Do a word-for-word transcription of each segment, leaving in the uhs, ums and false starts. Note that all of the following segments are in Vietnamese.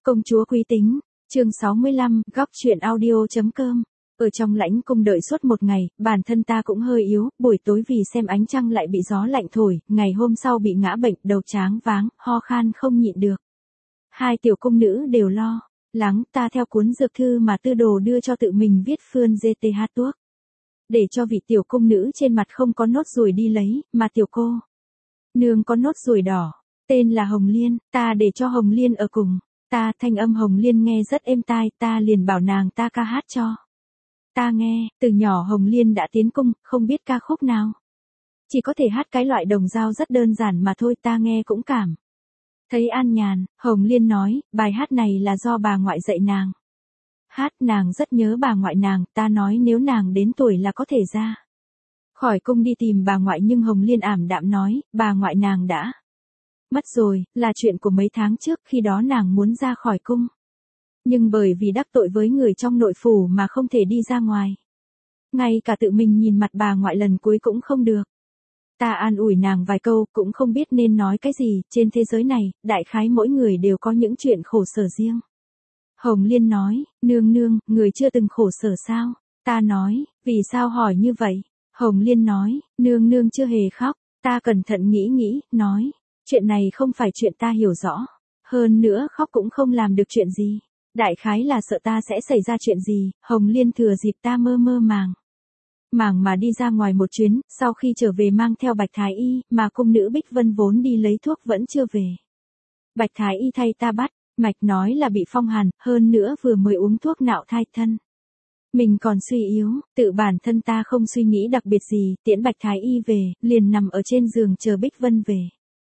Công chúa Quý Tính, chương sáu mươi lăm, góc truyện audio.com. Ở trong lãnh cung đợi suốt một ngày, bản thân ta cũng hơi yếu, buổi tối vì xem ánh trăng lại bị gió lạnh thổi, ngày hôm sau bị ngã bệnh, đầu tráng váng, ho khan không nhịn được. Hai tiểu cung nữ đều lo lắng, ta theo cuốn dược thư mà tư đồ đưa cho tự mình viết phươn giê tê hát thuốc. Để cho vị tiểu cung nữ trên mặt không có nốt ruồi đi lấy, mà tiểu cô nương có nốt ruồi đỏ, tên là Hồng Liên, ta để cho Hồng Liên ở cùng. Ta thanh âm Hồng Liên nghe rất êm tai, ta liền bảo nàng ta ca hát cho ta nghe. Từ nhỏ Hồng Liên đã tiến cung, không biết ca khúc nào, chỉ có thể hát cái loại đồng dao rất đơn giản mà thôi, ta nghe cũng cảm thấy an nhàn. Hồng Liên nói, bài hát này là do bà ngoại dạy nàng hát, nàng rất nhớ bà ngoại nàng. Ta nói nếu nàng đến tuổi là có thể ra khỏi cung đi tìm bà ngoại, nhưng Hồng Liên ảm đạm nói, bà ngoại nàng đã mất rồi, là chuyện của mấy tháng trước, khi đó nàng muốn ra khỏi cung. Nhưng bởi vì đắc tội với người trong nội phủ mà không thể đi ra ngoài. Ngay cả tự mình nhìn mặt bà ngoại lần cuối cũng không được. Ta an ủi nàng vài câu, cũng không biết nên nói cái gì, trên thế giới này, đại khái mỗi người đều có những chuyện khổ sở riêng. Hồng Liên nói, nương nương, người chưa từng khổ sở sao? Ta nói, vì sao hỏi như vậy? Hồng Liên nói, nương nương chưa hề khóc. Ta cẩn thận nghĩ nghĩ, nói, chuyện này không phải chuyện ta hiểu rõ. Hơn nữa khóc cũng không làm được chuyện gì. Đại khái là sợ ta sẽ xảy ra chuyện gì. Hồng Liên thừa dịp ta mơ mơ màng màng mà đi ra ngoài một chuyến, sau khi trở về mang theo Bạch Thái Y, mà cung nữ Bích Vân vốn đi lấy thuốc vẫn chưa về. Bạch Thái Y thay ta bắt mạch, nói là bị phong hàn, hơn nữa vừa mới uống thuốc nạo thai thân. Mình còn suy yếu, tự bản thân ta không suy nghĩ đặc biệt gì, tiễn Bạch Thái Y về, liền nằm ở trên giường chờ Bích Vân về.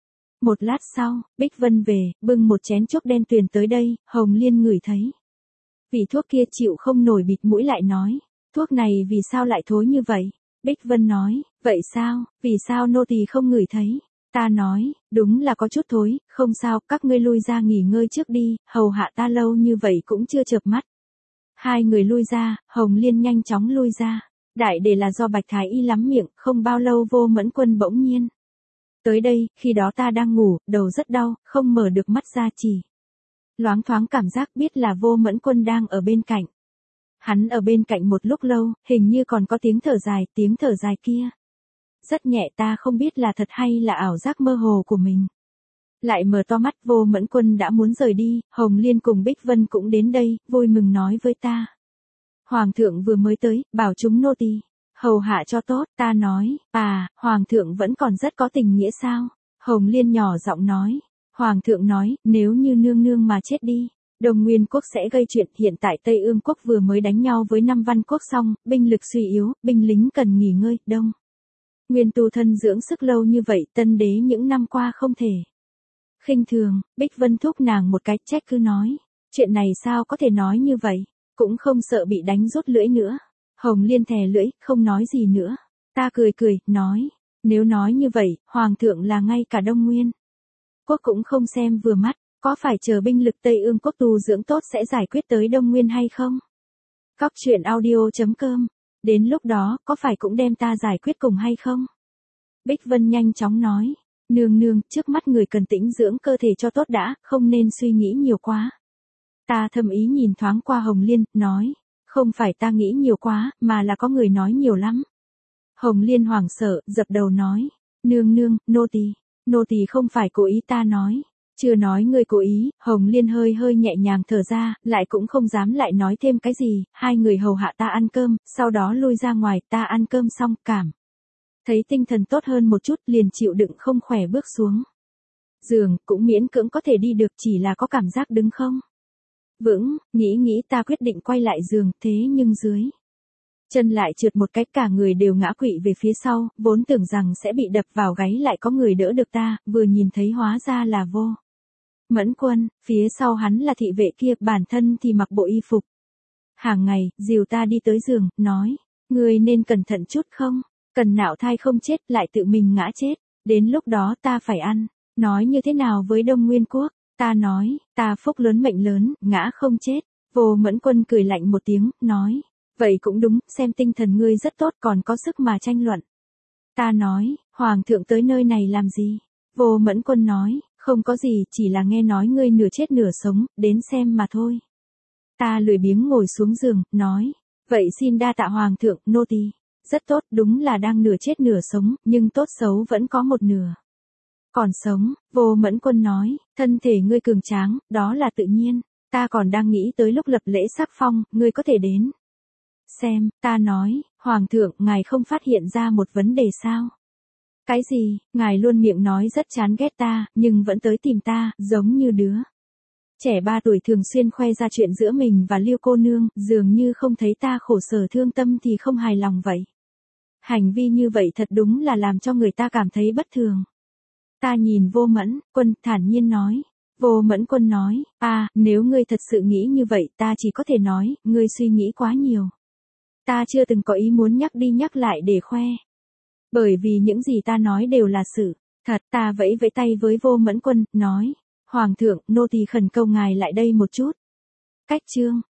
Một lát sau, Bích Vân về, bưng một chén chuốc đen tuyền tới đây. Hồng Liên ngửi thấy vị thuốc kia chịu không nổi, bịt mũi lại nói, thuốc này vì sao lại thối như vậy? Bích Vân nói, vậy sao, vì sao nô tỳ không ngửi thấy? Ta nói, đúng là có chút thối, không sao, các ngươi lui ra nghỉ ngơi trước đi, hầu hạ ta lâu như vậy cũng chưa chợp mắt. Hai người lui ra, Hồng Liên nhanh chóng lui ra. Đại để là do Bạch Thái Y lắm miệng, không bao lâu Vô Mẫn Quân bỗng nhiên tới đây, khi đó ta đang ngủ, đầu rất đau, không mở được mắt ra, chỉ loáng thoáng cảm giác biết là Vô Mẫn Quân đang ở bên cạnh. Hắn ở bên cạnh một lúc lâu, hình như còn có tiếng thở dài, tiếng thở dài kia rất nhẹ, ta không biết là thật hay là ảo giác mơ hồ của mình. Lại mở to mắt, Vô Mẫn Quân đã muốn rời đi. Hồng Liên cùng Bích Vân cũng đến đây, vui mừng nói với ta, Hoàng thượng vừa mới tới, bảo chúng nô tỳ hầu hạ cho tốt. Ta nói, à, Hoàng thượng vẫn còn rất có tình nghĩa sao? Hồng Liên nhỏ giọng nói, Hoàng thượng nói, nếu như nương nương mà chết đi, Đông Nguyên quốc sẽ gây chuyện. Hiện tại Tây Ương quốc vừa mới đánh nhau với Nam Văn quốc xong, binh lực suy yếu, binh lính cần nghỉ ngơi. Đông Nguyên tu thân dưỡng sức lâu như vậy, tân đế những năm qua không thể khinh thường. Bích Vân thúc nàng một cái, trách cứ nói, chuyện này sao có thể nói như vậy, cũng không sợ bị đánh rút lưỡi nữa. Hồng Liên thè lưỡi, không nói gì nữa. Ta cười cười, nói, nếu nói như vậy, Hoàng thượng là ngay cả Đông Nguyên quốc cũng không xem vừa mắt, có phải chờ binh lực Tây Ương quốc tu dưỡng tốt sẽ giải quyết tới Đông Nguyên hay không? Góc truyện audio.com. Đến lúc đó, có phải cũng đem ta giải quyết cùng hay không? Bích Vân nhanh chóng nói, nương nương, trước mắt người cần tĩnh dưỡng cơ thể cho tốt đã, không nên suy nghĩ nhiều quá. Ta thầm ý nhìn thoáng qua Hồng Liên, nói, không phải ta nghĩ nhiều quá, mà là có người nói nhiều lắm. Hồng Liên hoảng sợ, dập đầu nói, nương nương, nô tỳ, nô tỳ không phải cố ý. Ta nói, chưa nói ngươi cố ý. Hồng Liên hơi hơi nhẹ nhàng thở ra, lại cũng không dám lại nói thêm cái gì. Hai người hầu hạ ta ăn cơm, sau đó lui ra ngoài. Ta ăn cơm xong, cảm thấy tinh thần tốt hơn một chút, liền chịu đựng không khỏe bước xuống giường, cũng miễn cưỡng có thể đi được, chỉ là có cảm giác đứng không vững. Nghĩ nghĩ ta quyết định quay lại giường, thế nhưng dưới chân lại trượt một cái, cả người đều ngã quỵ về phía sau, vốn tưởng rằng sẽ bị đập vào gáy lại có người đỡ được ta, vừa nhìn thấy hóa ra là Vô Mẫn Quân, phía sau hắn là thị vệ kia, bản thân thì mặc bộ y phục hàng ngày, dìu ta đi tới giường, nói, người nên cẩn thận chút không, cần nạo thai không chết, lại tự mình ngã chết, đến lúc đó ta phải ăn nói như thế nào với Đông Nguyên quốc? Ta nói, ta phúc lớn mệnh lớn, ngã không chết. Vô Mẫn Quân cười lạnh một tiếng, nói, vậy cũng đúng, xem tinh thần ngươi rất tốt, còn có sức mà tranh luận. Ta nói, Hoàng thượng tới nơi này làm gì? Vô Mẫn Quân nói, Không có gì, chỉ là nghe nói ngươi nửa chết nửa sống, đến xem mà thôi. Ta lười biếng ngồi xuống giường, nói. Vậy xin đa tạ hoàng thượng, nô tỳ. Rất tốt, đúng là đang nửa chết nửa sống, nhưng tốt xấu vẫn có một nửa. Còn sống, Vô Mẫn Quân nói, thân thể ngươi cường tráng, đó là tự nhiên. Ta còn đang nghĩ tới lúc lập lễ sắc phong, ngươi có thể đến. Xem, ta nói, hoàng thượng, ngài không phát hiện ra một vấn đề sao? Cái gì, ngài luôn miệng nói rất chán ghét ta, nhưng vẫn tới tìm ta, giống như đứa trẻ ba tuổi thường xuyên khoe ra chuyện giữa mình và Liêu cô nương, dường như không thấy ta khổ sở thương tâm thì không hài lòng vậy. Hành vi như vậy thật đúng là làm cho người ta cảm thấy bất thường. Ta nhìn Vô Mẫn Quân, thản nhiên nói. Vô Mẫn Quân nói, à, nếu ngươi thật sự nghĩ như vậy ta chỉ có thể nói, ngươi suy nghĩ quá nhiều. Ta chưa từng có ý muốn nhắc đi nhắc lại để khoe. Bởi vì những gì ta nói đều là sự thật. Ta vẫy vẫy tay với Vô Mẫn Quân, nói. Hoàng thượng, nô tỳ khẩn cầu ngài lại đây một chút. Cách chương